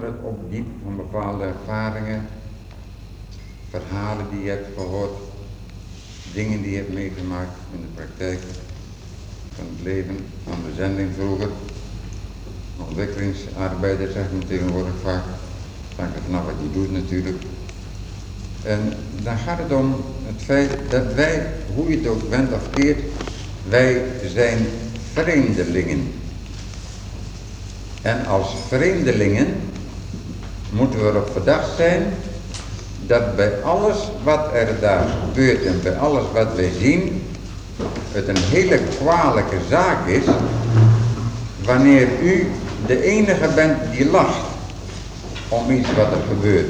het opdiepen van bepaalde ervaringen, verhalen die je hebt gehoord, dingen die je hebt meegemaakt in de praktijk van het leven, van de zending vroeger. Ontwikkelingsarbeider zegt men tegenwoordig vaak, hangt er vanaf wat je doet natuurlijk. En dan gaat het om het feit dat wij, hoe je het ook bent of keert, wij zijn vreemdelingen. En als vreemdelingen moeten we erop verdacht zijn dat bij alles wat er daar gebeurt en bij alles wat wij zien, het een hele kwalijke zaak is wanneer u de enige bent die lacht om iets wat er gebeurt.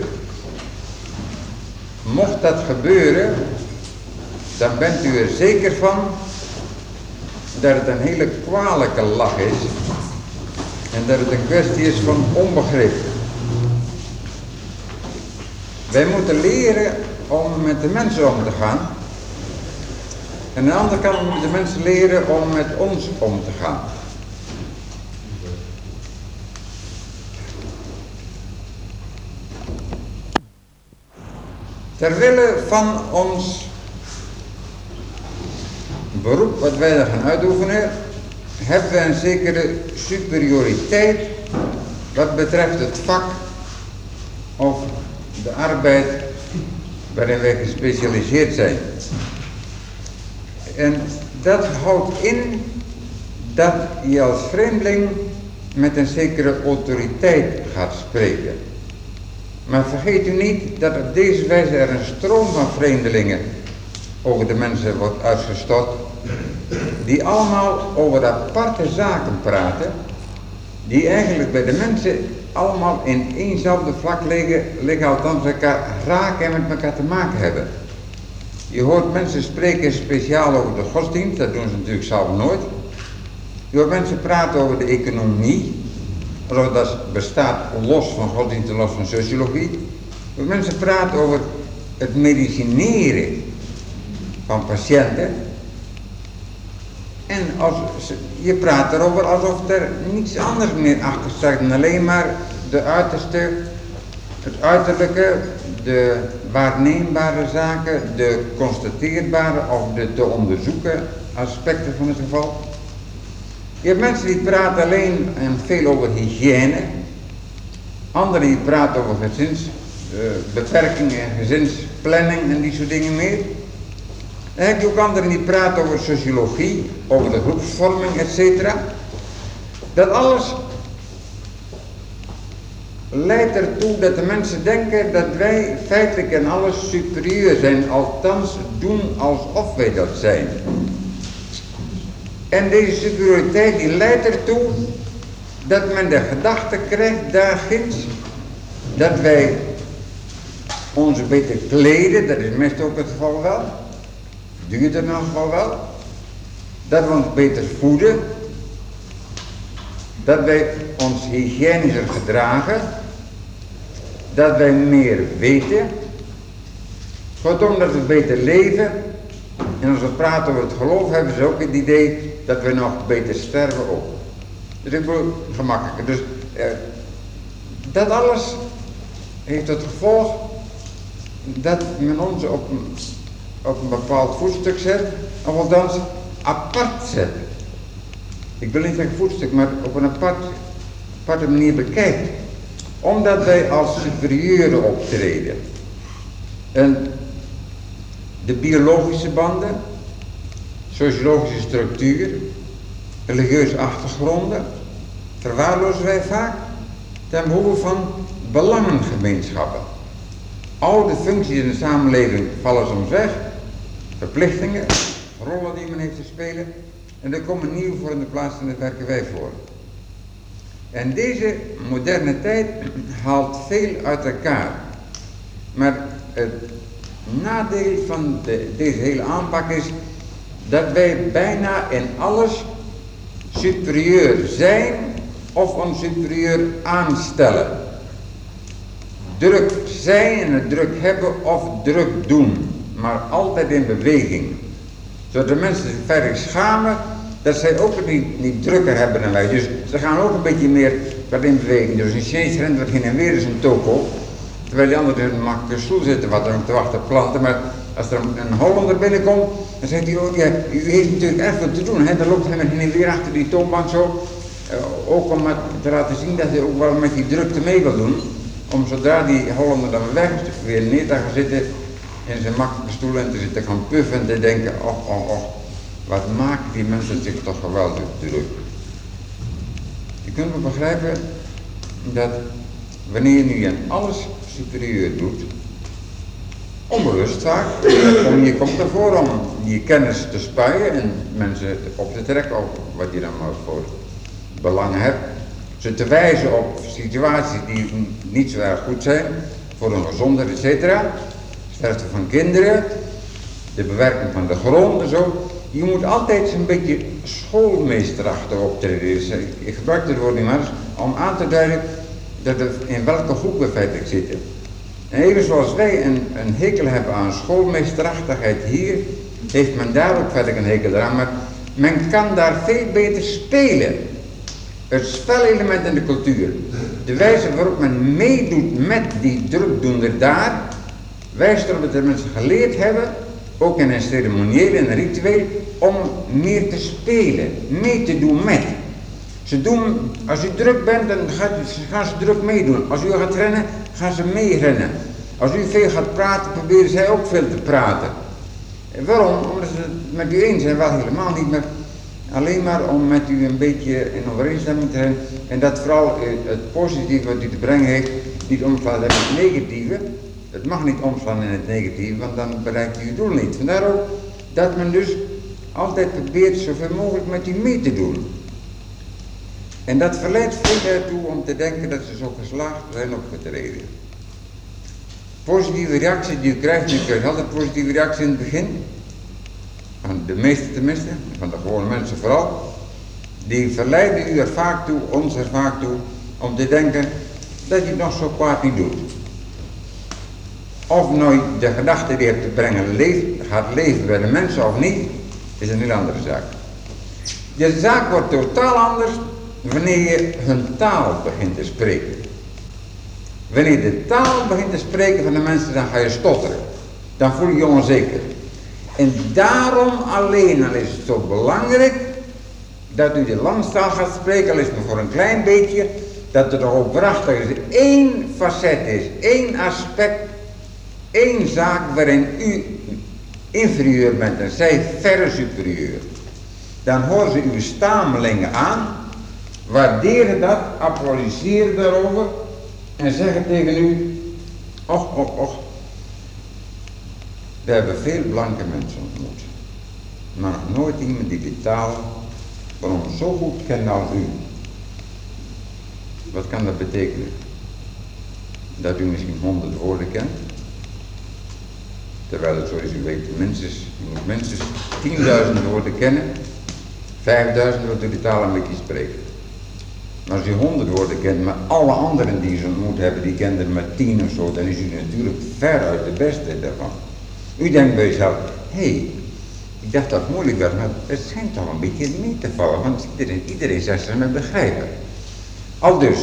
Mocht dat gebeuren, dan bent u er zeker van dat het een hele kwalijke lach is en dat het een kwestie is van onbegrip. Wij moeten leren om met de mensen om te gaan. En aan de andere kant moeten de mensen leren om met ons om te gaan. Terwille van ons beroep wat wij daar gaan uitoefenen, hebben we een zekere superioriteit wat betreft het vak of de arbeid waarin wij gespecialiseerd zijn. En dat houdt in dat je als vreemdeling met een zekere autoriteit gaat spreken. Maar vergeet u niet dat op deze wijze er een stroom van vreemdelingen over de mensen wordt uitgestort, die allemaal over aparte zaken praten, die eigenlijk bij de mensen allemaal in éénzelfde vlak liggen, althans elkaar raken en met elkaar te maken hebben. Je hoort mensen spreken speciaal over de godsdienst, dat doen ze natuurlijk zelf nooit. Je hoort mensen praten over de economie, alsof dat bestaat los van godsdienst en los van sociologie. Je hoort mensen praten over het medicineren van patiënten. En je praat erover alsof er niets anders meer achter staat dan alleen maar de uiterste, het uiterlijke, de waarneembare zaken, de constateerbare of de te onderzoeken aspecten van het geval. Je hebt mensen die praten alleen en veel over hygiëne, anderen die praten over gezinsbeperkingen en gezinsplanning en die soort dingen meer. Dan heb je ook anderen die praten over sociologie, over de groepsvorming, etc. Dat alles leidt ertoe dat de mensen denken dat wij feitelijk en alles superieur zijn, althans doen alsof wij dat zijn. En deze superioriteit die leidt ertoe dat men de gedachte krijgt daarginds dat wij ons beter kleden, dat is meestal ook het geval wel, duurder in elk geval wel, dat we ons beter voeden, dat wij ons hygiënischer gedragen, dat wij meer weten, kortom dat we beter leven. En als we praten over het geloof hebben ze ook het idee dat we nog beter sterven ook. Dus ik bedoel, gemakkelijker. Dus dat alles heeft tot gevolg dat men ons op een bepaald voetstuk zet, of althans apart zet. Ik wil niet zeggen voetstuk, maar op een aparte manier bekijkt. Omdat wij als superieuren optreden. En de biologische banden, sociologische structuur, religieuze achtergronden, verwaarlozen wij vaak ten behoeve van belangengemeenschappen. Oude functies in de samenleving vallen soms weg, verplichtingen, rollen die men heeft te spelen, en er komen nieuwe voor in de plaats en daar werken wij voor. En deze moderne tijd haalt veel uit elkaar. Maar het nadeel van deze hele aanpak is dat wij bijna in alles superieur zijn of ons superieur aanstellen. Druk zijn en het druk hebben of druk doen, maar altijd in beweging. Zodat de mensen zich verder schamen dat zij ook niet drukker hebben dan wij. Dus ze gaan ook een beetje meer werd in beweging. Dus een Chinees rent wat heen en weer is een toko. Terwijl die anderen in een makkelijke stoel zitten wat er om te wachten planten. Maar als er een Hollander binnenkomt, dan zegt hij, oh ja, u heeft natuurlijk erg veel te doen. Hè? Dan loopt hij met heen en weer achter die toonbank zo. Ook om te laten zien dat hij ook wel met die drukte mee wil doen. Om zodra die Hollander dan weg is, weer neer te gaan zitten in zijn makkelijke stoel en te zitten gaan puffen en te denken, och, wat maken die mensen zich toch geweldig druk. Je kunt wel begrijpen dat wanneer je nu aan alles superieur doet, onbewust vaak, je komt ervoor om je kennis te spuien en mensen op te trekken op wat je dan maar voor belangen hebt. Ze te wijzen op situaties die niet zo erg goed zijn, voor hun gezondheid, etc. Sterfte van kinderen, de bewerking van de grond en zo. Je moet altijd een beetje schoolmeesterachtig optreden. Dus ik gebruik het woord niet maar om aan te duiden dat er in welke groep we feitelijk zitten. En even zoals wij een hekel hebben aan schoolmeesterachtigheid hier, heeft men daar ook feitelijk een hekel aan, maar men kan daar veel beter spelen. Het spelelement in de cultuur, de wijze waarop men meedoet met die drukdoender daar, wijst erop dat de mensen geleerd hebben, ook in een ceremonieel en een ritueel, om meer te spelen, mee te doen met. Ze doen, als u druk bent, dan gaan ze druk meedoen. Als u gaat rennen, gaan ze meerennen. Als u veel gaat praten, proberen zij ook veel te praten. En waarom? Omdat ze het met u eens zijn, wel helemaal niet, maar alleen maar om met u een beetje in overeenstemming te zijn. En dat vooral het positieve wat u te brengen heeft, niet omslaat in het negatieve. Het mag niet omslaan in het negatieve, want dan bereikt u uw doel niet. Vandaar ook dat men dus altijd probeert zoveel mogelijk met u mee te doen. En dat verleidt veel ertoe om te denken dat ze zo geslaagd zijn opgetreden. Positieve reactie die u krijgt, u krijgt altijd positieve reactie in het begin. Van de meeste tenminste, van de gewone mensen vooral. Die verleiden u er vaak toe, ons er vaak toe, om te denken dat je het nog zo kwaad niet doet. Of nou de gedachte die je hebt te brengen gaat leven bij de mensen of niet, is een heel andere zaak. De zaak wordt totaal anders wanneer je hun taal begint te spreken. Wanneer je de taal begint te spreken van de mensen, dan ga je stotteren. Dan voel je je onzeker. En daarom alleen al is het zo belangrijk dat u de landstaal gaat spreken, al is het maar voor een klein beetje, dat er toch ook waarachtig is. Één facet is, één aspect, één zaak waarin u inferieur bent en zij verre superieur. Dan horen ze uw stamelingen aan, waarderen dat, applaudisseren daarover en zeggen tegen u, och. We hebben veel blanke mensen ontmoet, maar nog nooit iemand die de taal van ons zo goed kent als u. Wat kan dat betekenen? Dat u misschien 100 woorden kent, terwijl het zo is, u weet, u moet minstens 10.000 woorden kennen, 5.000 wilt u de taal een beetje spreken. Maar als u 100 woorden kent, maar alle anderen die ze ontmoet hebben, die kenden er maar 10 of zo, dan is u natuurlijk veruit de beste daarvan. U denkt bij uzelf, hé, ik dacht dat het moeilijk werd, maar het schijnt toch een beetje mee te vallen, want iedereen zegt ze me begrijpen. Aldus.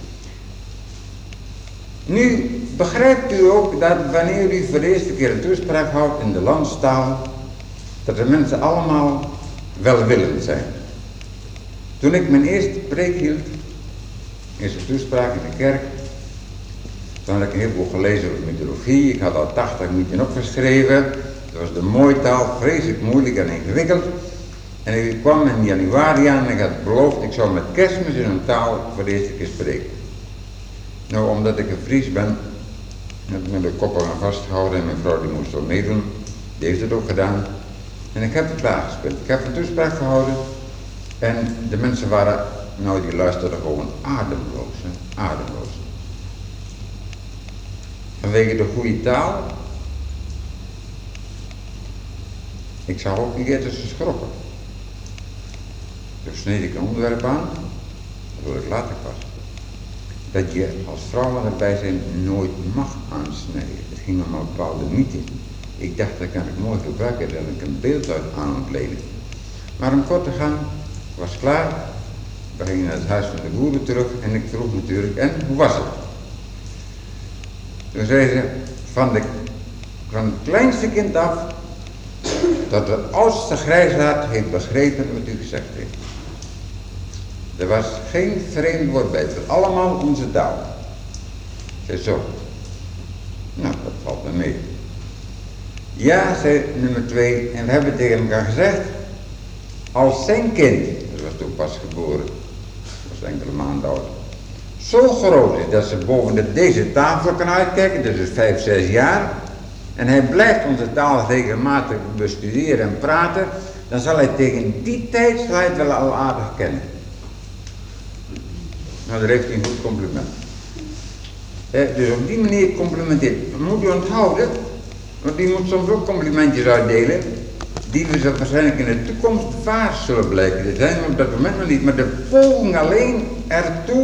Nu begrijpt u ook dat wanneer u voor de eerste keer een toespraak houdt in de landstaal, dat de mensen allemaal welwillend zijn. Toen ik mijn eerste preek hield, eerste toespraak in de kerk, toen had ik een heleboel gelezen over mythologie. Ik had al 80 mythen opgeschreven. Dat was de mooitaal, vreselijk moeilijk en ingewikkeld. En ik kwam in januari aan en ik had beloofd, ik zou met Kerstmis in een taal voor de eerste keer spreken. Nou, omdat ik een Fries ben, heb ik me de koppen aan vastgehouden en mijn vrouw die moest wel meedoen. Die heeft het ook gedaan. En ik heb het klaargespeeld. Ik heb een toespraak gehouden en de mensen waren, nou die luisterden gewoon ademloos. Ademloos. Vanwege de goede taal. Ik zag ook niet eerder ze schrokken. Toen sneed ik een onderwerp aan, dat wil ik later pas. Dat je als vrouwen erbij zijn nooit mag aansnijden. Het ging om een bepaalde mythe. Ik dacht dat kan ik mooi gebruiken, dat ik een beeld uit aan ontleden. Maar om kort te gaan, was klaar. We gingen naar het huis van de boeren terug en ik vroeg natuurlijk, en hoe was het? Toen zei ze, van het kleinste kind af, tot de oudste grijsaard heeft begrepen wat u gezegd heeft. Er was geen vreemd woord bij, het was allemaal onze taal. Ik zei zo, nou dat valt me mee. Ja, zei nummer 2, en we hebben tegen elkaar gezegd, als zijn kind, dat was toen pas geboren, dat was enkele maanden oud, zo groot is dat ze boven deze tafel kan uitkijken, dus 5, 6 jaar, en hij blijft onze taal regelmatig bestuderen en praten, dan zal hij tegen die tijd het wel al aardig kennen. Nou, daar heeft hij een goed compliment. Dus op die manier complimenteert. Moet u onthouden, want die moet soms ook complimentjes uitdelen, die we zo waarschijnlijk in de toekomst waar zullen blijken te zijn, maar op dat moment nog niet. Maar de poging alleen ertoe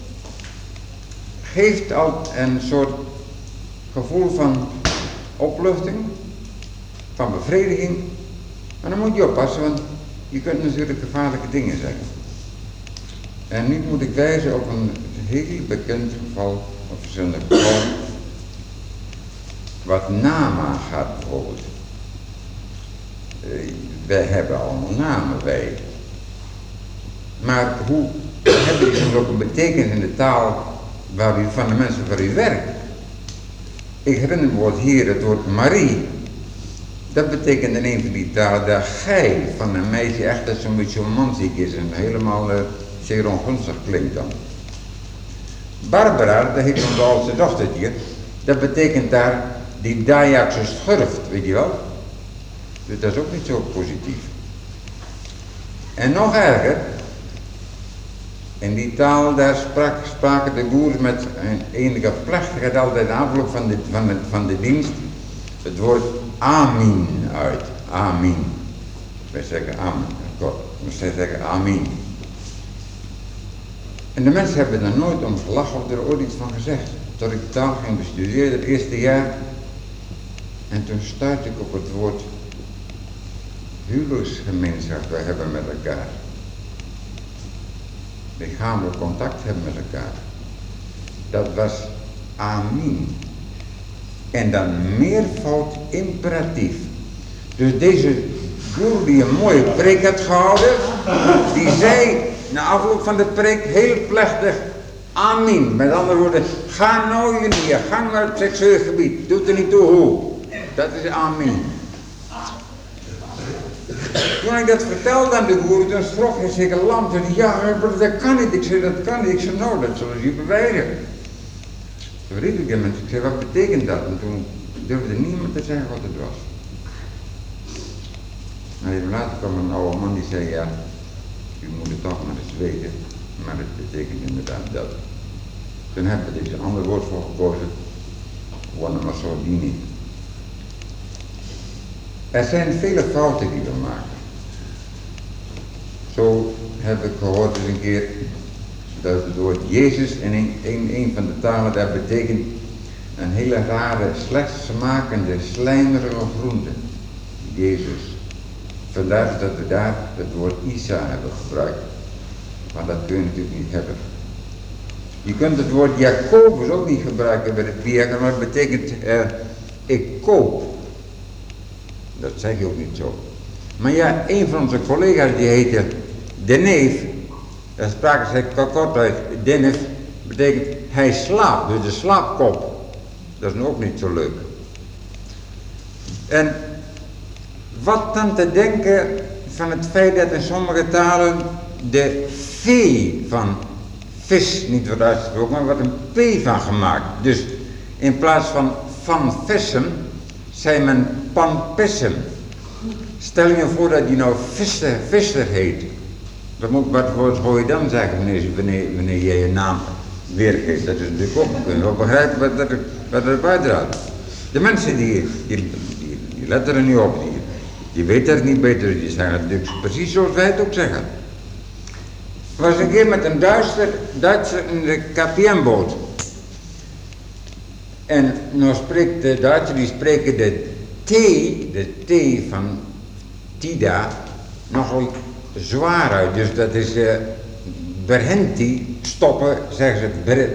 geeft al een soort gevoel van opluchting, van bevrediging. Maar dan moet je oppassen, want je kunt natuurlijk gevaarlijke dingen zeggen. En nu moet ik wijzen op een heel bekend geval, of verschillende gevallen, wat Nama gaat bijvoorbeeld. Wij hebben allemaal namen, wij. Maar hoe hebben die ook een betekenis in de taal waar u, van de mensen waar u werkt? Ik herinner me het hier, het woord Marie. Dat betekent in een van die talen dat gij van een meisje echt dat zo'n beetje romantiek is en helemaal zeer ongunstig klinkt dan. Barbara, dat heet onze oudste dochtertje, dat betekent daar die Dajakse schurft, weet je wel? Dus dat is ook niet zo positief. En nog erger, in die taal daar spraken de boeren met een enige plechtigheid altijd in afloop van de dienst het woord amin uit. Amin. Wij zeggen amen. God, zij zeggen amin. En de mensen hebben er nooit om gelachen of er ooit iets van gezegd. Tot ik taal ging bestuderen het eerste jaar. En toen stuitte ik op het woord huwelijksgemeenschap we hebben met elkaar. Lichamelijk contact hebben met elkaar. Dat was amin. En dan meervoud imperatief. Dus deze boer die een mooie preek had gehouden, die zei na afloop van de preek heel plechtig amin. Met andere woorden, ga nou jullie je gang naar het seksueel gebied. Doet er niet toe hoe. Dat is amin. Toen ik dat vertelde aan de boer, toen schrok hij zeker lam. Zei, ja, dat kan niet. Ik zei, dat kan niet. Ik zei, nou, dat zullen ze je bewijzen. Toen riep ik hem en ik zei, wat betekent dat? En toen durfde niemand te zeggen wat het was. En even later kwam een oude man die zei, ja, u moet het toch maar eens weten. Maar het betekent inderdaad dat. Toen hebben we deze andere woord voor gekozen. Gewoon maar zo die niet. Er zijn vele fouten die we maken. Zo heb ik gehoord eens een keer dat het woord Jezus in een van de talen daar betekent een hele rare, slecht smakende, slijmerige groente. Jezus. Vandaar dat we daar het woord Isa hebben gebruikt. Maar dat kun je natuurlijk niet hebben. Je kunt het woord Jacobus ook niet gebruiken bij het diaken, maar het betekent ik koop. Dat zeg je ook niet zo. Maar ja, een van onze collega's die heette De Neef, daar spraken ze kort uit, Denef, betekent hij slaapt, dus de slaapkop. Dat is nu ook niet zo leuk. En wat dan te denken van het feit dat in sommige talen de V van vis niet wordt uitgesproken, maar wordt een P van gemaakt. Dus in plaats van vissen, zei men panpissem. Stel je voor dat die nou Visser heet. Wat zou je dan zeggen wanneer je je naam weergeeft? Dat is natuurlijk ook, we kunnen wel begrijpen wat er bijdraagt. De mensen die letten er niet op, die weten het niet beter, die zeggen het natuurlijk precies zoals wij het ook zeggen. Ik was een keer met een Duitser in de KPN-boot. En nou spreekt de Duitsers, die spreken de T van Tida, nogal zwaar uit. Dus dat is berhenti, stoppen, zeggen ze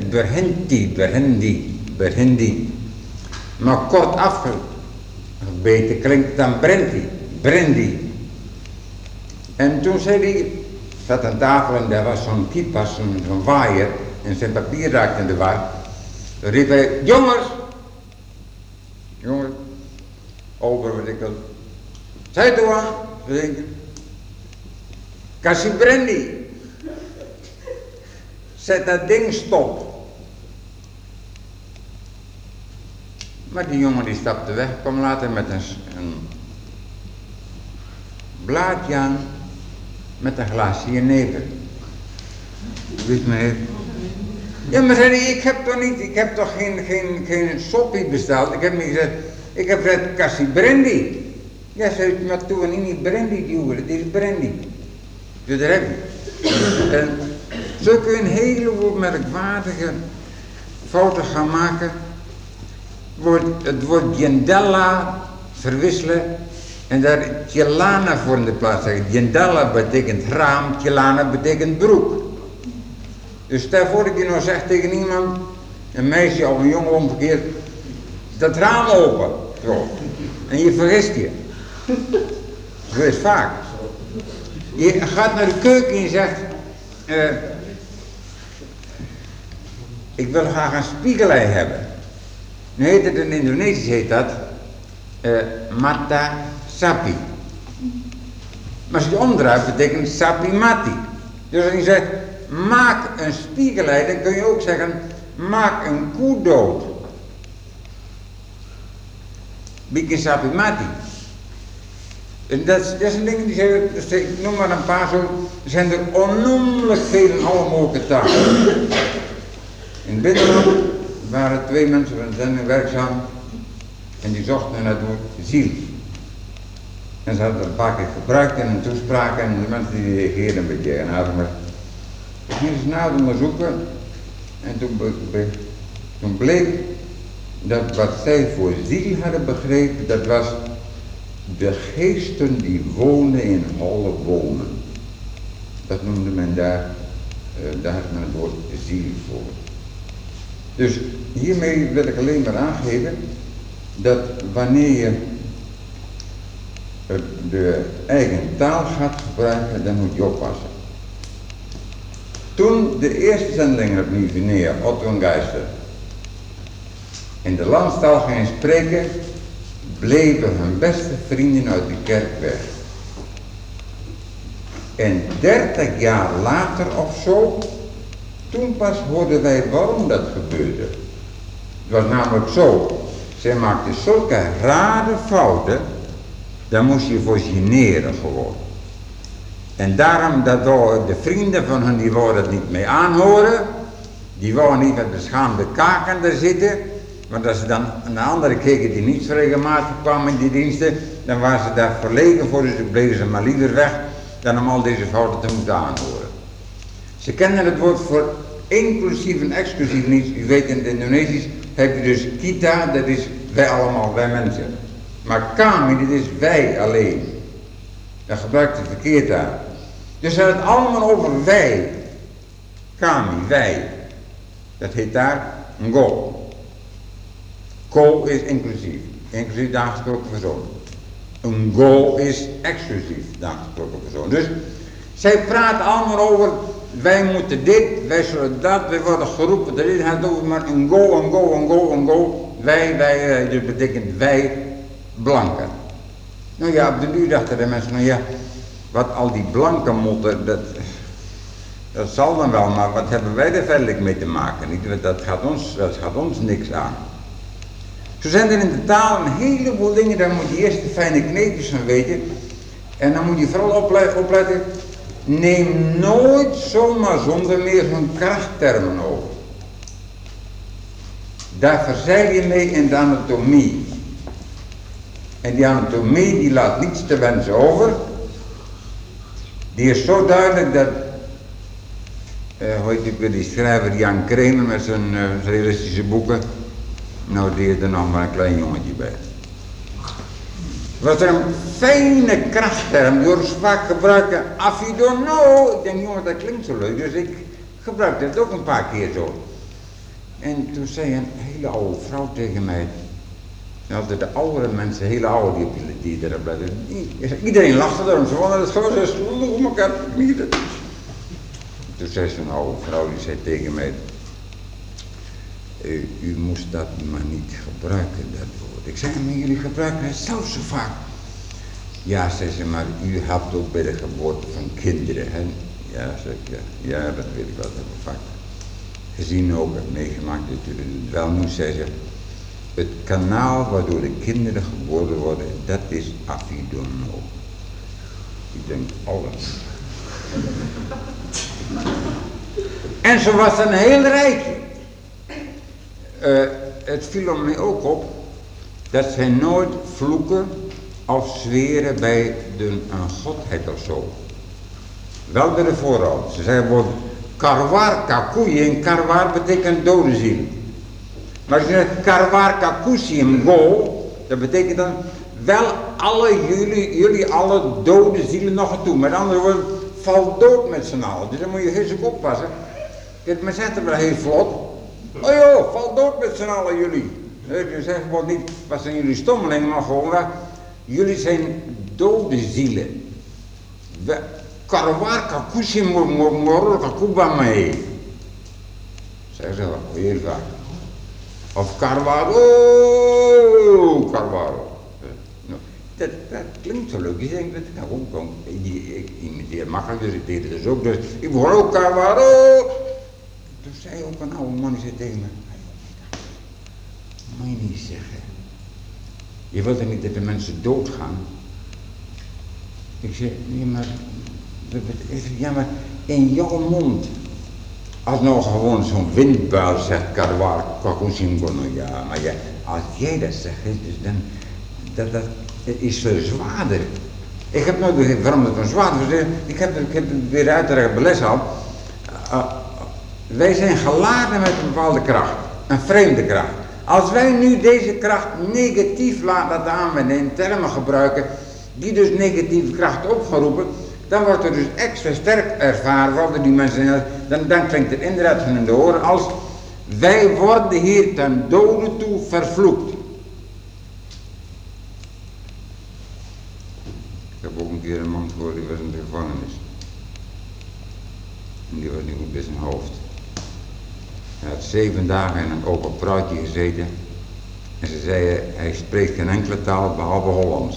berhendi. Maar kort afgebeten klinkt het dan brendi. En toen zei hij, zat aan tafel en daar was zo'n kiepas, zo'n waaier, en zijn papier raakte in de war. Dan riep hij, jongens, over wat ik wil. Zei toe aan, ze denken, Kassie Brandy, zet dat ding stop. Maar die jongen die stapte weg, kwam later met een blaadje aan, met een glaasje jenever. Weet meneer? Ja, maar zei hij, ik heb toch geen soppie besteld. Ik heb niet gezegd, ik heb gezegd Kassie Brandy. Ja, zei hij, maar toen we niet brandy duwen, het is brandy. Dus daar heb je. En zo kun je een heleboel merkwaardige fouten gaan maken. Het woord gendella verwisselen en daar tjelana voor in de plaats zeggen. Gendella betekent raam, tjelana betekent broek. Dus stel voor dat je nou zegt tegen iemand, een meisje of een jongen omgekeerd, dat raam open. Zo. En je vergist je. Zo is het vaak. Je gaat naar de keuken en je zegt, ik wil graag een spiegelei hebben. Nu heet het in Indonesisch heet dat mata sapi. Maar als je het omdraait betekent sapi mati. Dus als je zegt maak een spiegelei, dan kun je ook zeggen maak een koe dood. Bikin sapi mati. En dat zijn dingen die zeggen, dus ik noem maar een paar zo, er zijn er onnoemelijk veel in alle mogelijke talen. In het binnenland waren 2 mensen van zending werkzaam en die zochten naar het woord ziel. En ze hadden het een paar keer gebruikt in een toespraak en de mensen die reageerden een beetje eigenaardig, maar ik ging eens na onderzoeken en toen bleek dat wat zij voor ziel hadden begrepen, dat was de geesten die wonen in holle wonen. Dat noemde men daar had men het woord ziel voor. Dus hiermee wil ik alleen maar aangeven dat wanneer je de eigen taal gaat gebruiken, dan moet je oppassen. Toen de eerste zendelingen op Nieuw-Guinea, Otto en Geister, in de landstaal gingen spreken, bleven hun beste vrienden uit de kerk weg. En 30 jaar later of zo, toen pas hoorden wij waarom dat gebeurde. Het was namelijk zo, zij maakten zulke rare fouten, daar moest je voor generen gewoon. En daarom dat de vrienden van hen, die wouden het niet mee aanhoren, die wouden niet met beschaamde kaken daar zitten, want als ze dan naar anderen keken die niet zo regelmatig kwamen in die diensten, dan waren ze daar verlegen voor, dus bleven ze maar liever weg dan om al deze fouten te moeten aanhoren. Ze kennen het woord voor inclusief en exclusief niet. U weet in het Indonesisch heb je dus kita, dat is wij allemaal, wij mensen. Maar kami, dat is wij alleen. Dat gebruikt het verkeerd aan. Dus ze hebben het allemaal over wij. Kami, wij. Dat heet daar ngo. Ko is inclusief. Inclusief de aangesproken persoon. Een go is exclusief de aangesproken persoon. Dus zij praten allemaal over wij moeten dit, wij zullen dat, wij worden geroepen. Dat is het over maar een go, een go, een go, een go. Wij, dus betekent wij blanken. Nou ja, op de duur dachten de mensen, nou ja, wat al die blanken motten, dat zal dan wel, maar wat hebben wij er verder mee te maken? Dat gaat ons niks aan. Zo zijn er in de taal een heleboel dingen, daar moet je eerst de fijne kneepjes van weten. En dan moet je vooral opletten, neem nooit zomaar zonder meer hun krachttermen over. Daar verzeil je mee in de anatomie. En die anatomie die laat niets te wensen over. Die is zo duidelijk dat, hoe heet ik weer, die schrijver Jan Kramer met zijn realistische boeken, nou die heeft er nog maar een klein jongetje bij. Wat er een fijne krachtterm door vaak gebruiken. If you don't know. Ik denk, jongen, dat klinkt zo leuk. Dus ik gebruikte het ook een paar keer zo. En toen zei een hele oude vrouw tegen mij. Altijd de oudere mensen, hele oude die er blijven. Iedereen lachte erom. Ze vonden het gewoon zo sloeg elkaar knieën. Toen zei zo'n oude vrouw, die zei tegen mij. U moest dat maar niet gebruiken, dat woord. Ik zei, maar jullie gebruiken het zelf zo vaak. Ja, zei ze, maar u helpt ook bij de geboorte van kinderen, hè? Ja, zeg ik, ja, dat weet ik wel, dat heb ik vaak gezien ook, heb meegemaakt dat jullie het wel moet, zei ze. Het kanaal waardoor de kinderen geboren worden, dat is if you don't know. Ik denk, alles. En ze was een heel rijtje. Het viel om mij ook op dat zij nooit vloeken of zweren bij een godheid of zo. Wel bij de voorouders. Ze zeggen bijvoorbeeld karwar kakuyi en karwar betekent dode ziel. Maar als je zegt karwar kakusim go, dat betekent dan wel alle jullie alle dode zielen nog naartoe. Met andere woorden, val dood met z'n allen. Dus dan moet je heel goed oppassen. Kijk, men zegt er wel heel vlot. Oh joh, val dood met z'n allen jullie. Je zegt gewoon niet, wat zijn jullie stommelingen, maar gewoon, jullie zijn dode zielen. Karwar kakushi moro kakuba mee. Zeggen ze wel, heel vaak. Of karwaro, karwaro. Dat klinkt zo leuk. Ik denk, dat kan ook komen. Ik imiteer makkelijk, dus ik deed het dus ook. Dus ik begon ook karwaro. Toen zei ook een oude man, die zei tegen me. Moet je niet zeggen. Je wilt er niet dat de mensen doodgaan. Ik zei, nee maar, ja maar in jouw mond. Als nou gewoon zo'n windbuil zegt, karwar, kakusimgono, ja, maar ja, als jij dat zegt, dus dan, dat is veel zwaarder. Ik heb nooit begrepen waarom het van zwaarder is. Ik heb het weer uiteraard beles al. Wij zijn geladen met een bepaalde kracht, een vreemde kracht. Als wij nu deze kracht negatief laten aanwenden, in termen gebruiken, die dus negatieve kracht opgeroepen, dan wordt er dus extra sterk ervaren, worden die mensen, dan klinkt het inderdaad van in de oren als, wij worden hier ten dode toe vervloekt. Ik heb ook een keer een man gehoord, die was in de gevangenis. En die was niet goed bij zijn hoofd. Hij had 7 dagen in een open pruitje gezeten. En ze zeiden, hij spreekt geen enkele taal behalve Hollands.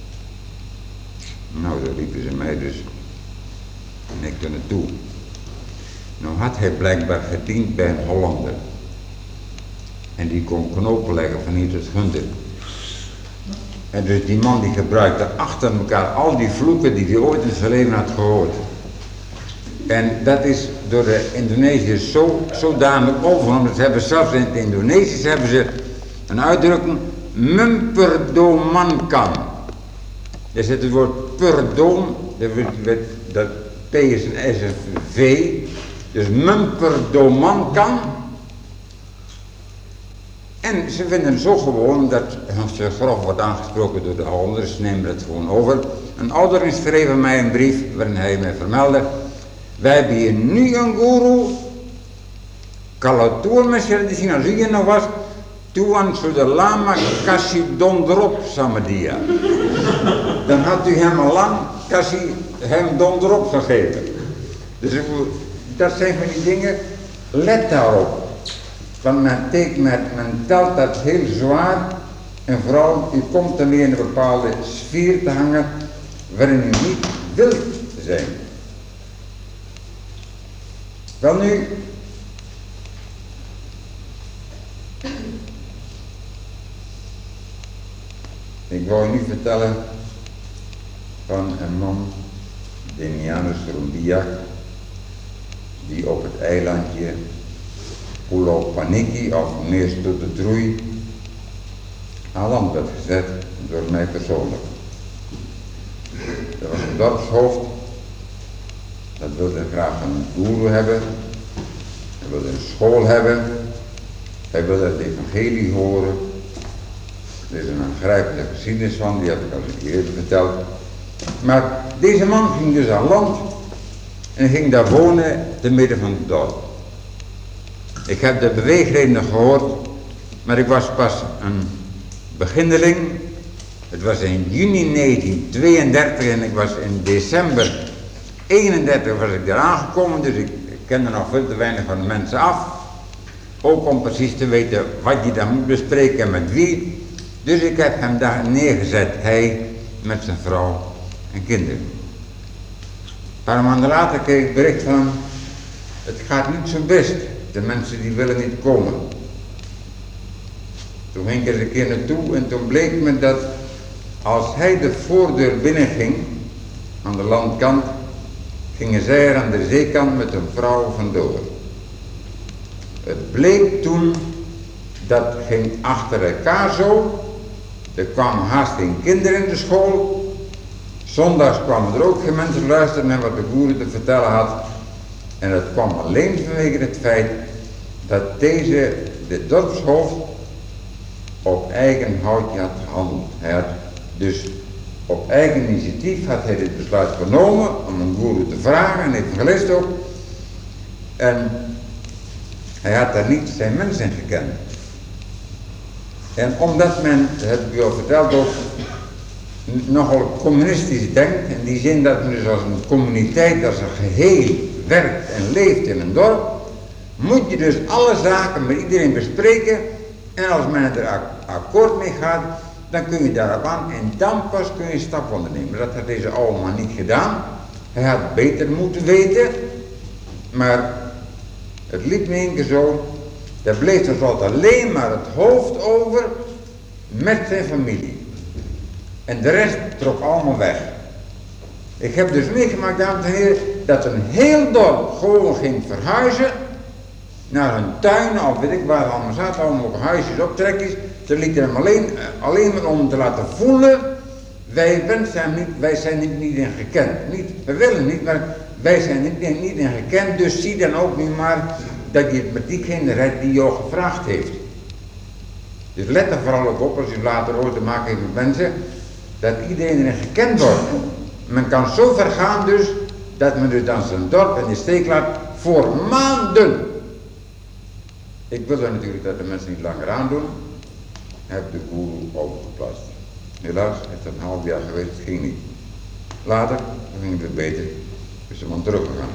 Nou, daar riepen ze mij dus. En ik er naartoe. Nou had hij blijkbaar gediend bij een Hollander. En die kon knopen leggen van hier tot Gunter. En dus die man die gebruikte achter elkaar al die vloeken die hij ooit in zijn leven had gehoord. En dat is door de Indonesiërs zodanig overgenomen. Ze hebben zelfs in het Indonesisch hebben ze een uitdrukking, memperdomankan. Daar zit het woord perdon, dat P is een S en V, dus memperdomankan. En ze vinden het zo gewoon dat als je grof wordt aangesproken door de Hollanders, nemen het gewoon over. Een ouder schreef aan mij een brief waarin hij mij vermeldde. Wij hebben hier nu een guru. Kalau Tuhan masih ada di sini, als u hier nog was, Tuhan sudah lama kasih dondrop sama dia. Dan had u hem al lang hem dondrop gegeven. Dus dat zijn van die dingen, let daarop. Want men telt dat heel zwaar en vooral u komt dan weer in een bepaalde sfeer te hangen waarin u niet wilt zijn. Wel nu, ik wou nu vertellen van een man, Demianus Rumbiak, die op het eilandje Pulau Paniki, of meest tot de Troei, aan land werd gezet door mij persoonlijk. Dat was een dorpshoofd, dat wilde graag een guru hebben, hij wilde een school hebben, hij wilde het evangelie horen, Er is een aangrijpende geschiedenis van, die heb ik al eens een keer eerder verteld. Maar deze man ging dus aan land en ging daar wonen te midden van het dorp. Ik heb de beweegredenen gehoord, maar ik was pas een beginneling. Het was in juni 1932 en ik was in december 31 was ik daar aangekomen, dus ik kende nog veel te weinig van de mensen af. Ook om precies te weten wat je dan moet bespreken en met wie. Dus ik heb hem daar neergezet, hij met zijn vrouw en kinderen. Een paar maanden later kreeg ik bericht van hem, het gaat niet zo best, de mensen die willen niet komen. Toen ging ik er een keer naartoe en toen bleek me dat als hij de voordeur binnenging, aan de landkant, gingen zij er aan de zeekant met een vrouw vandoor. Het bleek toen, dat ging achter elkaar zo, er kwamen haast geen kinderen in de school, zondags kwamen er ook geen mensen luisteren naar wat de boeren te vertellen had. En dat kwam alleen vanwege het feit dat de dorpshoofd, op eigen houtje had gehandeld. Hij had dus op eigen initiatief had hij dit besluit genomen om een goeroe te vragen, en evangelist ook. En hij had daar niet zijn mensen in gekend. En omdat men, dat heb ik u al verteld ook, nogal communistisch denkt, in die zin dat men dus als een communiteit, als een geheel werkt en leeft in een dorp, moet je dus alle zaken met iedereen bespreken, en als men er akkoord mee gaat, dan kun je daarop aan en dan pas kun je een stap ondernemen. Dat had deze oude man niet gedaan. Hij had beter moeten weten, maar het liep me één keer zo, daar bleef tenslotte alleen maar het hoofd over met zijn familie. En de rest trok allemaal weg. Ik heb dus meegemaakt, dames en heren, dat een heel dorp gewoon ging verhuizen naar een tuin, of weet ik waar het allemaal zat, allemaal ook huisjes, optrekjes. Ze lieten hem alleen maar om te laten voelen, wij zijn niet in gekend. We willen niet, maar wij zijn niet in gekend, dus zie dan ook niet maar dat je het met diegene redt die jou gevraagd heeft. Dus let er vooral ook op, als u later ooit te maken heeft met mensen, dat iedereen erin gekend wordt. Men kan zo ver gaan dus, dat men dus dan zijn dorp in de steek laat voor maanden. Ik wilde natuurlijk dat de mensen niet langer aandoen. Heb de goeroe overgeplast. Helaas heeft dat een half jaar geweest, het ging niet. Later ging het weer beter, dus ze man teruggegaan.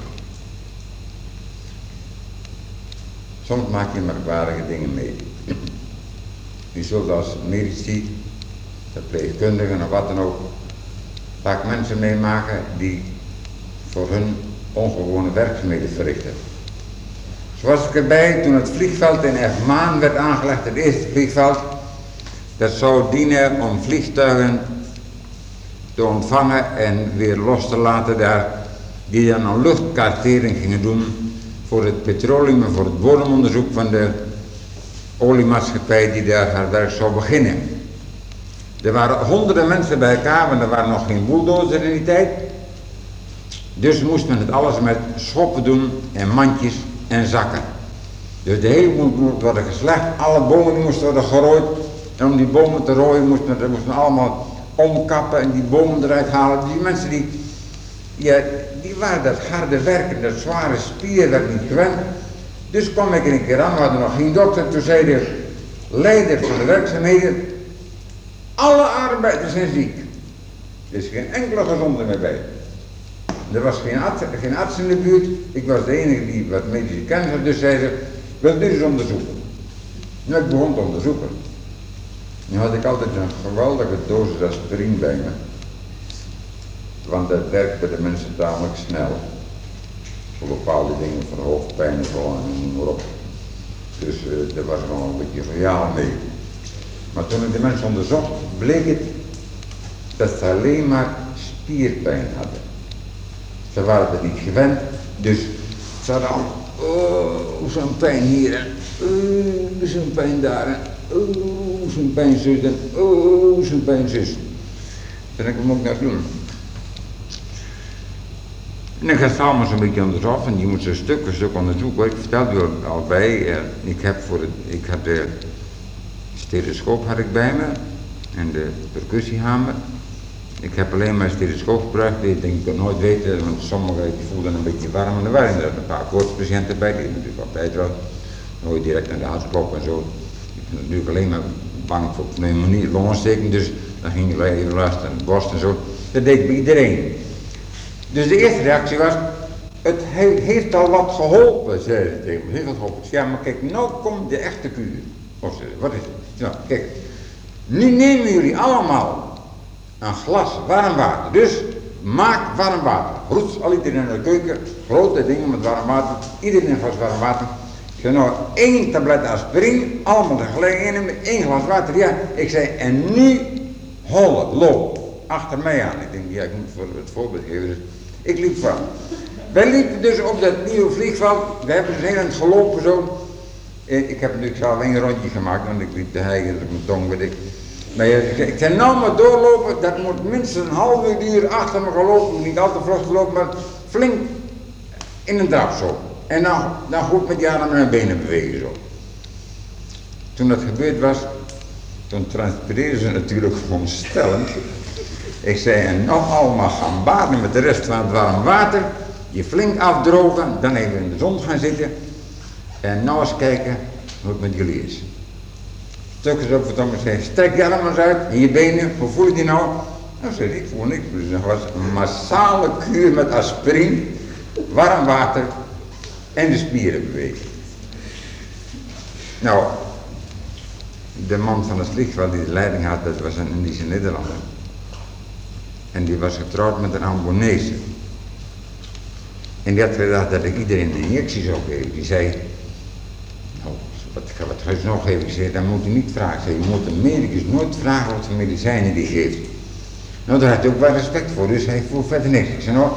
Soms maak je merkwaardige dingen mee. Je zult als medici, verpleegkundigen of wat dan ook, vaak mensen meemaken die voor hun ongewone werkzaamheden verrichten. Zo was ik erbij toen het vliegveld in Erfmaan werd aangelegd, het eerste vliegveld. Dat zou dienen om vliegtuigen te ontvangen en weer los te laten daar, die dan een luchtkartering gingen doen voor het petroleum en voor het bodemonderzoek van de oliemaatschappij die daar haar werk zou beginnen. Er waren honderden mensen bij elkaar, want er waren nog geen bulldozers in die tijd. Dus moest men het alles met schoppen doen en mandjes en zakken. Dus de hele boel moest worden geslecht, alle bomen moesten worden gerooid. En om die bomen te rooien moesten we allemaal omkappen en die bomen eruit halen. Die mensen die waren dat harde werken, dat zware spierwerk niet gewend. Dus kwam ik er een keer aan, we hadden nog geen dokter. Toen zei de leider van de werkzaamheden, alle arbeiders zijn ziek. Er is geen enkele gezonde meer bij. Er was geen arts in de buurt. Ik was de enige die wat medische kennis had, dus zei ze, wilt u eens onderzoeken? Nou, ik begon te onderzoeken. Nu had ik altijd een geweldige dosis aspirine bij me. Want dat werkt bij de mensen tamelijk snel. Voor bepaalde dingen, voor hoofdpijn en zo en noem maar op. Dus daar was gewoon een beetje royaal mee. Maar toen ik de mensen onderzocht, bleek het dat ze alleen maar spierpijn hadden. Ze waren het niet gewend, dus ze hadden al, zo'n pijn hier en zo'n pijn daar en zo'n pijn zus en zo'n pijn zus. Toen ik hem ook naar doen. En dan gaat het allemaal zo'n beetje onderzocht en je moet zo'n stuk onderzoeken. Ik vertelde u al bij, ik heb de stethoscoop had ik bij me en de percussiehamer. Ik heb alleen maar stethoscoop gebruikt, die denk ik dat nooit weten, want sommigen die voelden een beetje warm en er waren er een paar koortspatiënten bij, die natuurlijk altijd wel nooit direct aan de hartkloppen en zo. Ik ben natuurlijk alleen maar bang voor pneumonie, longontsteking, dus dan ging je even luisteren aan de borst en zo. Dat deed bij iedereen. Dus de eerste reactie was, het heeft al wat geholpen, zei ze tegen me, heeft wat geholpen. Ja, maar kijk, nou komt de echte kuur. Of ze, wat is het? Ja, kijk, nu nemen jullie allemaal een glas warm water. Dus maak warm water. Roet al iedereen in de keuken, grote dingen met warm water, iedereen een glas warm water. Ik zei nou 1 tablet aspirine, allemaal tegelijk innemen, 1 glas water. Ja, ik zei en nu hollen, lopen. Achter mij aan. Ik denk, ja, ik moet het voorbeeld geven. Dus ik liep van. Wij liepen dus op dat nieuwe vliegveld. We hebben dus heel aan het gelopen zo. Ik heb natuurlijk zelf 1 rondje gemaakt, want ik liep te hijgen, dus mijn tong weet ik. Maar ik zei nou maar doorlopen, dat moet minstens een half uur achter me gelopen, niet al te vlug gelopen, maar flink in een draf zo. En dan goed met die armen en benen bewegen zo. Toen dat gebeurd was, toen transpireerden ze natuurlijk gewoon stellend. Ik zei, en nog allemaal gaan baden met de rest van het warm water, je flink afdrogen, dan even in de zon gaan zitten en nou eens kijken hoe het met jullie is. Stuk eens op wat om zei, strek je armen eens uit en je benen, hoe voel je die nou? Nou zei ik voel niks, dus dat was een massale kuur met aspirine, warm water en de spieren bewegen. Nou, de man van het vliegveld die de leiding had, dat was een Indische Nederlander. En die was getrouwd met een Ambonese. En die had gedacht dat ik iedereen een injectie zou geven. Die zei, nou, wat ga je nog geven? Ik zei, dat moet je niet vragen. Zei, je moet een medicus nooit vragen wat voor medicijnen die geeft. Nou, daar had hij ook wel respect voor, dus hij vroeg verder niks. Ik zei, nou,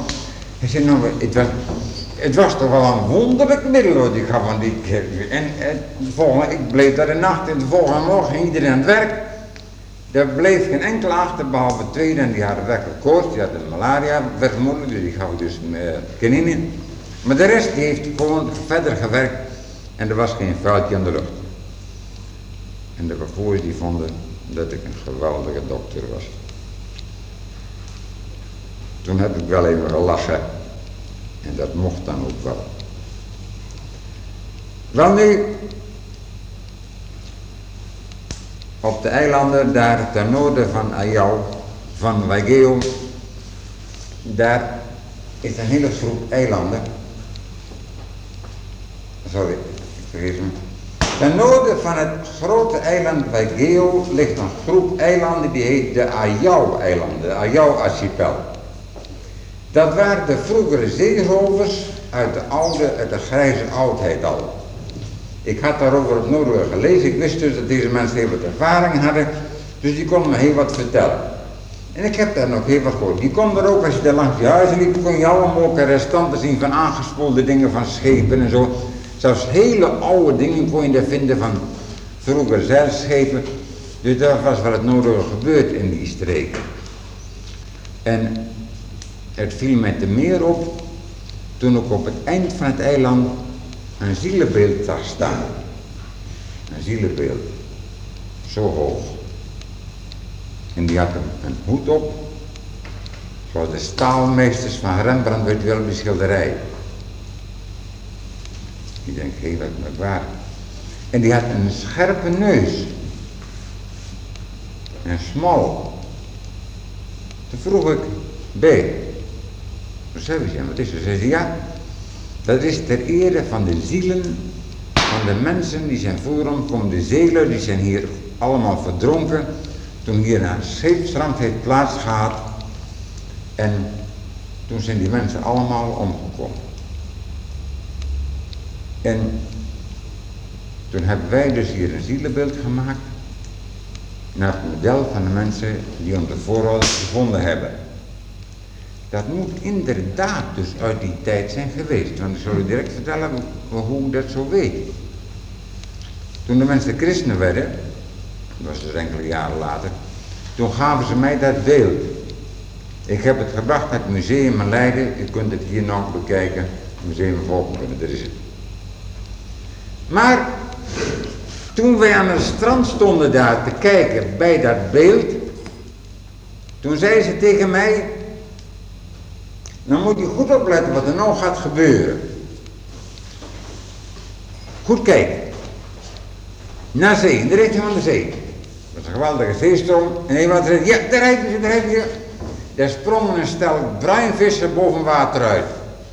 het was toch wel een wonderlijk middel wat ik gaf van die kerk. En de volgende, ik bleef daar de nacht en de volgende morgen ging iedereen aan het werk. Er bleef geen enkele achter, behalve 2 en die hadden werkelijk koorts, die hadden malaria, vermoedelijk, dus die gaf ik dus kinine. Maar de rest die heeft gewoon verder gewerkt en er was geen vuiltje aan de lucht. En de vervoerders die vonden dat ik een geweldige dokter was. Toen heb ik wel even gelachen en dat mocht dan ook wel. Wel nu, op de eilanden daar ten noorden van Ayau, van Waigeo, daar is een hele groep eilanden. Sorry, ik vergeet me. Ten noorden van het grote eiland Waigeo ligt een groep eilanden die heet de Ayau-eilanden, de Ayau-archipel. Dat waren de vroegere zeerovers uit de grijze oudheid al. Ik had daarover op Noorwegen gelezen, ik wist dus dat deze mensen heel wat ervaring hadden, dus die konden me heel wat vertellen. En ik heb daar nog heel wat gehoord. Die kon er ook, als je daar langs je huizen liep, kon je allemaal restanten zien van aangespoelde dingen van schepen en zo. Zelfs hele oude dingen kon je daar vinden van vroeger zeilschepen. Dus dat was wat het Noorwegen gebeurd in die streken. En het viel mij te meer op toen ik op het eind van het eiland een zielebeeld zag staan. Een zielebeeld. Zo hoog. En die had een hoed op. Zoals de staalmeesters van Rembrandt weet wel die schilderij. Ik denk, hé, wat waar. En die had een scherpe neus. En smal. Toen vroeg ik, wat is er? Zei ze, ja. Dat is ter ere van de zielen van de mensen die zijn voorom, de zeelui, die zijn hier allemaal verdronken, toen hier een scheepsramp heeft plaatsgehad en toen zijn die mensen allemaal omgekomen. En toen hebben wij dus hier een zielenbeeld gemaakt naar het model van de mensen die ons voorouders gevonden hebben. Dat moet inderdaad dus uit die tijd zijn geweest, want ik zal u direct vertellen hoe ik dat zo weet. Toen de mensen christenen werden, dat was dus enkele jaren later, toen gaven ze mij dat beeld. Ik heb het gebracht naar het museum in Leiden, u kunt het hier nog bekijken, het museum Volkenkunde, daar is het. Maar, Toen wij aan het strand stonden daar te kijken bij dat beeld, toen zei ze tegen mij, dan moet je goed opletten wat er nou gaat gebeuren. Goed kijken. Naar zee, in de richting van de zee. Dat was een geweldige zeestroom. En iemand zei, ja, daar heb je ze, daar heb je ze. Daar sprongen een stel bruinvissen boven water uit.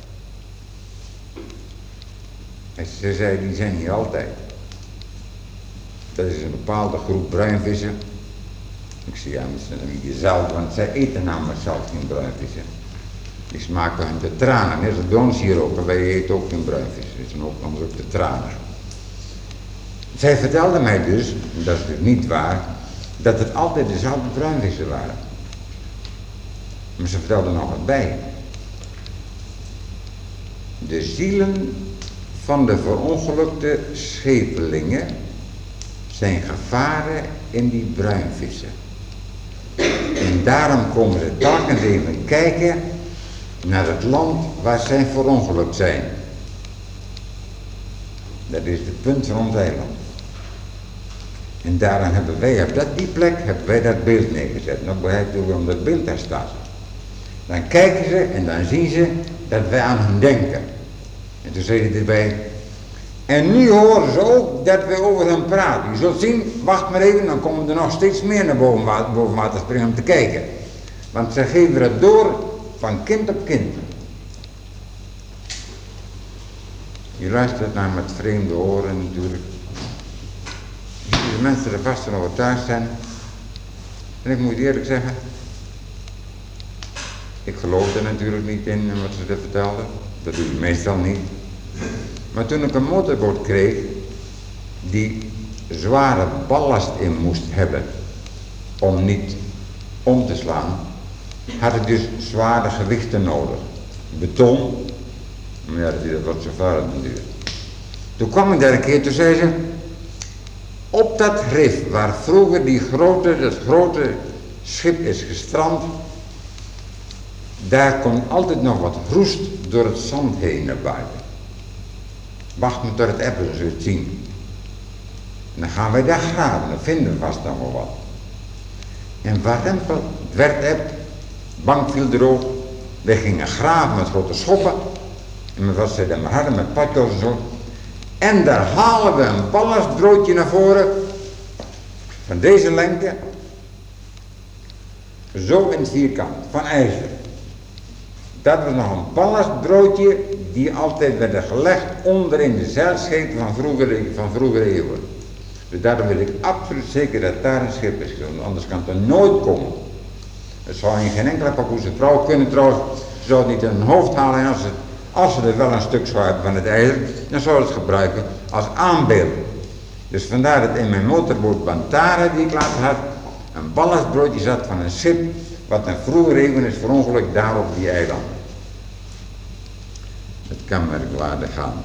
En ze zei, die zijn hier altijd. Dat is een bepaalde groep bruinvissen. Ik zei, ja, misschien jezelf, want zij eten namelijk zelf geen bruinvissen. Die smaken hun de tranen, net als bij ons hier ook. En wij eten ook geen bruinvissen, dat zijn ook anders ook de tranen. Zij vertelde mij dus, en dat is dus niet waar, dat het altijd dezelfde bruinvissen waren. Maar ze vertelde nog wat bij. De zielen van de verongelukte schepelingen zijn gevaren in die bruinvissen. En daarom komen ze telkens even kijken naar het land waar zij verongelukt zijn. Dat is de punt van ons eiland. En daarom hebben wij op die plek dat beeld neergezet. Nou begrijpt u waarom dat beeld daar staat. Dan kijken ze en dan zien ze dat wij aan hen denken. En toen zei hij erbij, en nu horen ze ook dat wij over hen praten. Je zult zien, wacht maar even, dan komen er nog steeds meer naar boven water springen om te kijken. Want ze geven het door van kind op kind. Je luistert naar met vreemde oren natuurlijk. De mensen er vast van overtuigd zijn. En ik moet eerlijk zeggen, ik geloof er natuurlijk niet in wat ze er vertelden. Dat doe je meestal niet. Maar toen ik een motorboot kreeg die zware ballast in moest hebben om niet om te slaan, had ik dus zware gewichten nodig. Beton, maar ja, dat was zo ver natuurlijk. Toen kwam ik daar een keer, toen zei ze, op dat rif waar vroeger dat grote schip is gestrand, daar komt altijd nog wat roest door het zand heen naar buiten. Wacht me tot het ebben, dan zul je het zien. En dan gaan wij daar graven, dan vinden we vast nog wel wat. En warempel, het werd eb, bank viel droog, wij gingen graven met grote schoppen, en met wat ze dan maar hadden, met patjo's en zo. En daar halen we een ballastbroodje naar voren, van deze lengte, zo in het vierkant, van ijzer. Dat was nog een ballastbroodje die altijd werd gelegd onder in de zeilschepen van vroegere eeuwen. Dus daarom weet ik absoluut zeker dat daar een schip is gezonden, anders kan het er nooit komen. Het zou in geen enkele papoese vrouw kunnen trouwens, ze zou het niet in hun hoofd halen en als ze er wel een stuk zou hebben van het ijzer, dan zou ze het gebruiken als aanbeelding. Dus vandaar dat in mijn motorboot Bantara die ik later had, een ballastbroodje zat van een schip wat in vroegere eeuwen is verongelukt daar op die eilanden. Het kan merkwaardig gaan.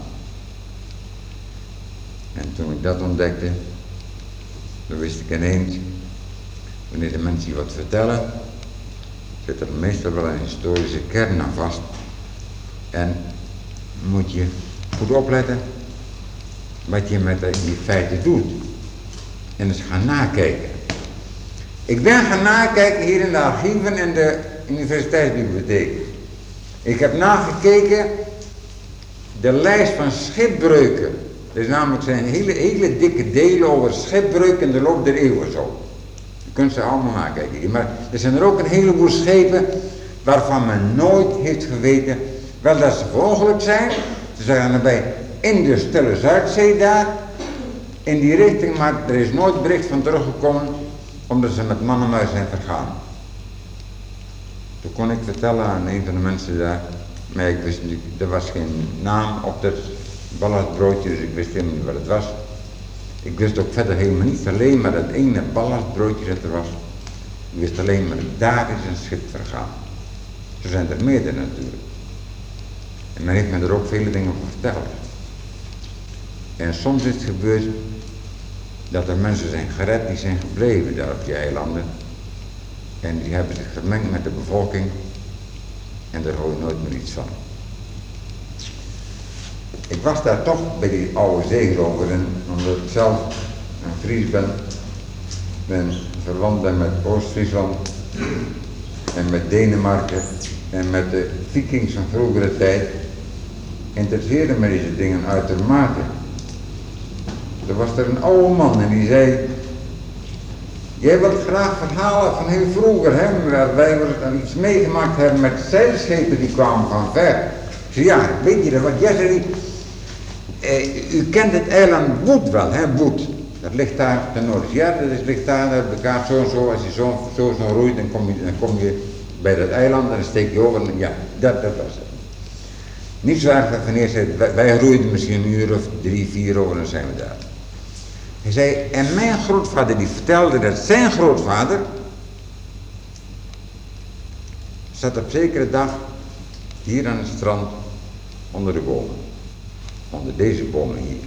En toen ik dat ontdekte, dan wist ik ineens, wanneer de mensen je wat vertellen, zit er meestal wel een historische kern aan vast. En moet je goed opletten wat je met die feiten doet. En eens gaan nakijken. Ik ben gaan nakijken hier in de archieven en de universiteitsbibliotheek. Ik heb nagekeken de lijst van schipbreuken. Er namelijk zijn hele dikke delen over schipbreuken in de loop der eeuwen zo. Je kunt ze allemaal nakijken. Maar er zijn er ook een heleboel schepen waarvan men nooit heeft geweten, wel dat ze verongelukt zijn. Ze zijn erbij in de stille Zuidzee daar, in die richting, maar er is nooit bericht van teruggekomen, omdat ze met man en muis zijn vergaan. Toen kon ik vertellen aan een van de mensen daar, maar ik wist natuurlijk, er was geen naam op dat ballastbroodje, dus ik wist helemaal niet wat het was. Ik wist ook verder helemaal niet, alleen maar dat ene ballastbroodje dat er was. Ik wist alleen maar, daar is een schip vergaan. Zo zijn er meerdere natuurlijk. En men heeft me er ook vele dingen over verteld. En soms is het gebeurd dat er mensen zijn gered die zijn gebleven daar op die eilanden. En die hebben zich gemengd met de bevolking. En daar hoor je nooit meer iets van. Ik was daar toch bij die oude zeeroveren, omdat ik zelf een Fries ben verwant ben met Oost-Friesland en met Denemarken en met de Vikings van vroegere tijd, interesseerde me deze dingen uitermate. Er was er een oude man en die zei, jij wilt graag verhalen van heel vroeger, hè, waar wij iets meegemaakt hebben met zeilschepen die kwamen van ver. Ik zei, ja, weet je dat, wat jij zei, u kent het eiland Woet wel, hè, Woet. Dat ligt daar ten noorden. Ja, dat ligt daar op de kaart zo en zo, als je zo roeit, dan kom je bij dat eiland en dan steek je over. Ja, dat was het. Niet zo erg van eerst, wij roeiden misschien een uur of 3, 4 over en dan zijn we daar. Hij zei, en mijn grootvader die vertelde dat zijn grootvader zat op zekere dag hier aan het strand onder de bomen. Onder deze bomen hier.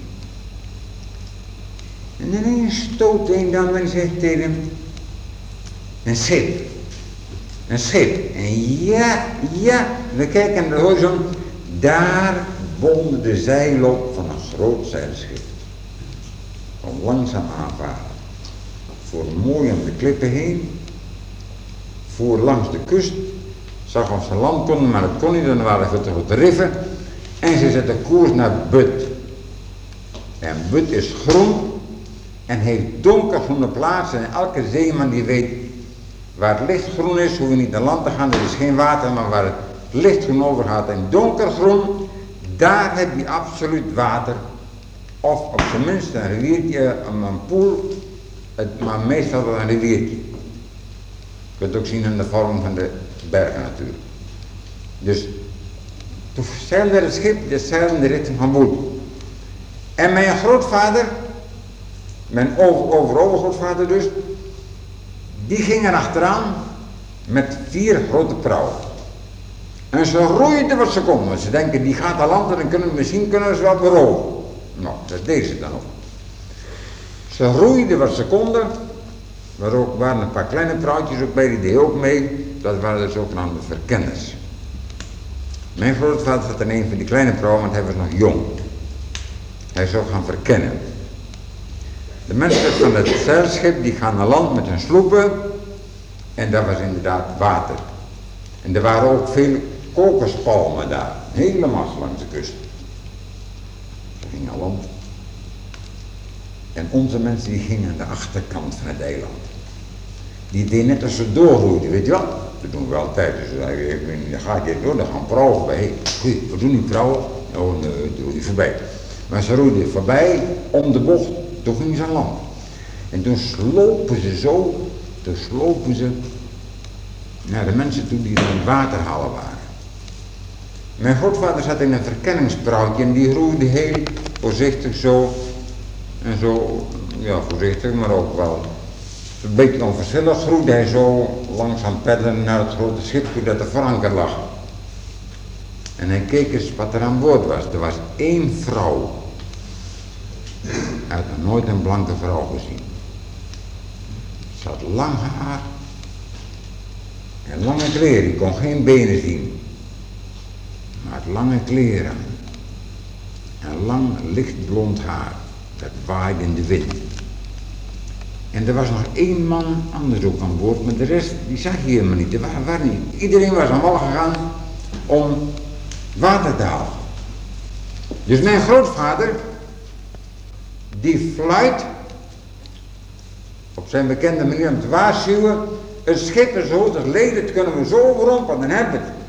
En ineens stoot een dan en zegt tegen hem, een schip. Een schip. En ja, we kijken naar de horizon, daar woonde de zeilop van een groot zeilschip. Om langzaam aanvaren. Voor mooi om de klippen heen. Voer langs de kust. Zag of ze land konden, maar dat kon niet, dan waren ze te grote riffen. En ze zetten koers naar But. En But is groen en heeft donkergroene plaatsen. En elke zeeman die weet waar het lichtgroen is, hoef je niet naar land te gaan, er is geen water, maar waar het lichtgroen over gaat en donkergroen, daar heb je absoluut water. Of op zijn minst een riviertje, een poel, maar meestal wel een riviertje. Je kunt het ook zien in de vorm van de bergen natuurlijk. Dus toen zeilde het schip, dat zeilde in de richting van Woet. En mijn grootvader, mijn overgrootvader dus, die gingen achteraan met 4 grote prauwen. En ze roeiden wat ze konden. Ze denken, die gaat aan land en dan misschien kunnen ze wel beroven. Nou, dat deden ze dan ook. Ze roeiden wat ze konden. Er waren een paar kleine prauwtjes ook bij, die deden ook mee. Dat waren de zogenaamde verkenners. Mijn grootvader zat in een van die kleine prauwen, want hij was nog jong. Hij zou gaan verkennen. De mensen van het zeilschip die gaan naar land met hun sloepen. En daar was inderdaad water. En er waren ook veel kokospalmen daar. Helemaal langs de kust. Ze gingen naar land. En onze mensen die gingen aan de achterkant van het eiland. Die deden net als ze doorroeiden, weet je wel. Dat doen we altijd. Dus dan ga je door, dan gaan vrouwen bij. Hey, we doen niet vrouwen. Oh nee, dat roei je voorbij. Maar ze roeiden voorbij, om de bocht, toen gingen ze aan land. En toen slopen ze naar de mensen toe die aan het water halen waren. Mijn grootvader zat in een verkenningsprauwtje en die roeide heel voorzichtig zo. En zo, ja voorzichtig, maar ook wel een beetje onverschillig groeide hij zo langzaam peddelen naar het grote schip toe dat er voor anker lag. En hij keek eens wat er aan boord was. Er was 1 vrouw. Hij had nog nooit een blanke vrouw gezien. Ze had lang haar en lange kleren. Je kon geen benen zien. Maar had lange kleren en lang lichtblond haar. Dat waaide in de wind. En er was nog 1 man anders ook aan boord, maar de rest die zag je helemaal niet. Er waren niet. Iedereen was aan wal gegaan om water te halen. Dus mijn grootvader, die fluit op zijn bekende manier om te waarschuwen, het schip is zo, dat leden, dat kunnen we zo overrompelen, dan hebben we het.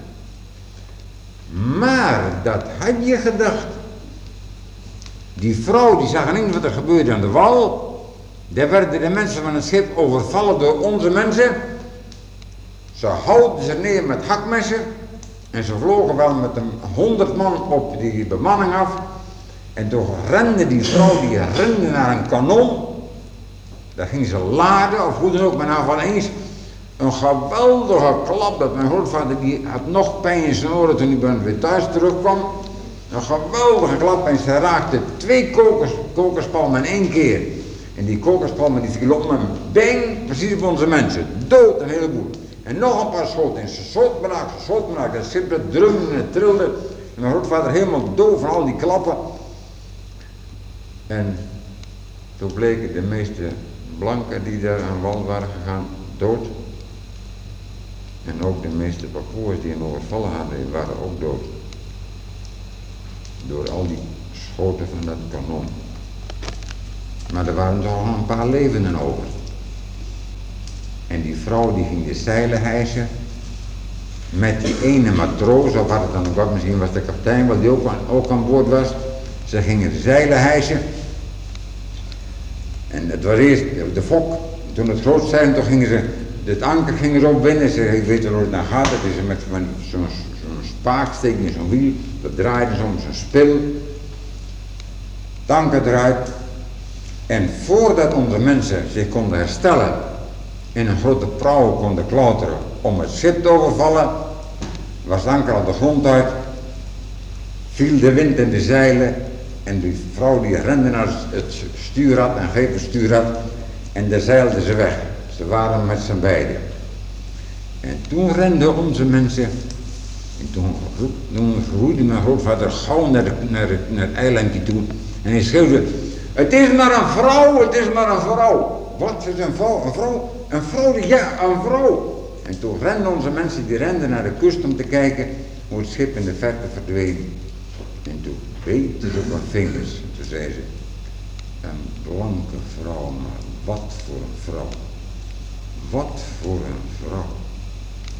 Maar dat had je gedacht. Die vrouw die zag ineens wat er gebeurde aan de wal. Daar werden de mensen van het schip overvallen door onze mensen. Ze houden ze neer met hakmessen. En ze vlogen wel met 100 man op die bemanning af. En toen rende die vrouw, die rende naar een kanon. Daar ging ze laden, of hoe dan ook, maar nou van eens een geweldige klap. Dat mijn grootvader, die had nog pijn in zijn oren toen hij weer thuis terugkwam. Een geweldige klap en ze raakte 2 kokerspalmen in 1 keer. En die kokerspalmen die vielen op met een bang, precies op onze mensen. Dood, een heleboel. En nog een paar schoten. En ze schoot me raak. Dat schip dat drumde en het trilde. En mijn grootvader helemaal doof van al die klappen. En Toen bleken de meeste blanken die daar aan wal waren gegaan dood. En ook de meeste Papoers die een overvallen hadden, die waren ook dood. Door al die schoten van dat kanon. Maar er waren toch nog een paar levenden over. En die vrouw die ging de zeilen hijsen. Met die ene matroos, of had het dan ook, misschien was de kapitein, wat die ook aan boord was. Ze gingen de zeilen hijsen. En het was eerst de fok. Toen het groot zeilen, toen gingen ze, het anker ging erop binnen. Ze ik weet wel hoe het nou gaat. Het is met zo'n spaak, steek in zo'n wiel. Dat draaide ze om zo'n spil. Het anker eruit. En voordat onze mensen zich konden herstellen, in een grote prauw konden klauteren om het schip te overvallen, was het anker al de grond uit, viel de wind in de zeilen en die vrouw die rende naar het stuurrad en greep het stuurrad en daar zeilden ze weg. Ze waren met z'n beiden. En toen renden onze mensen en toen roeide mijn grootvader gauw naar het eilandje toe en hij schreeuwde: "Het is maar een vrouw, het is maar een vrouw." Wat is een vrouw? Een vrouw? Een vrouw? Ja, een vrouw. En toen renden onze mensen, die renden naar de kust om te kijken hoe het schip in de verte verdween. En toen beet ze op hun vingers. En toen zei ze: "Een blanke vrouw, maar wat voor een vrouw. Wat voor een vrouw."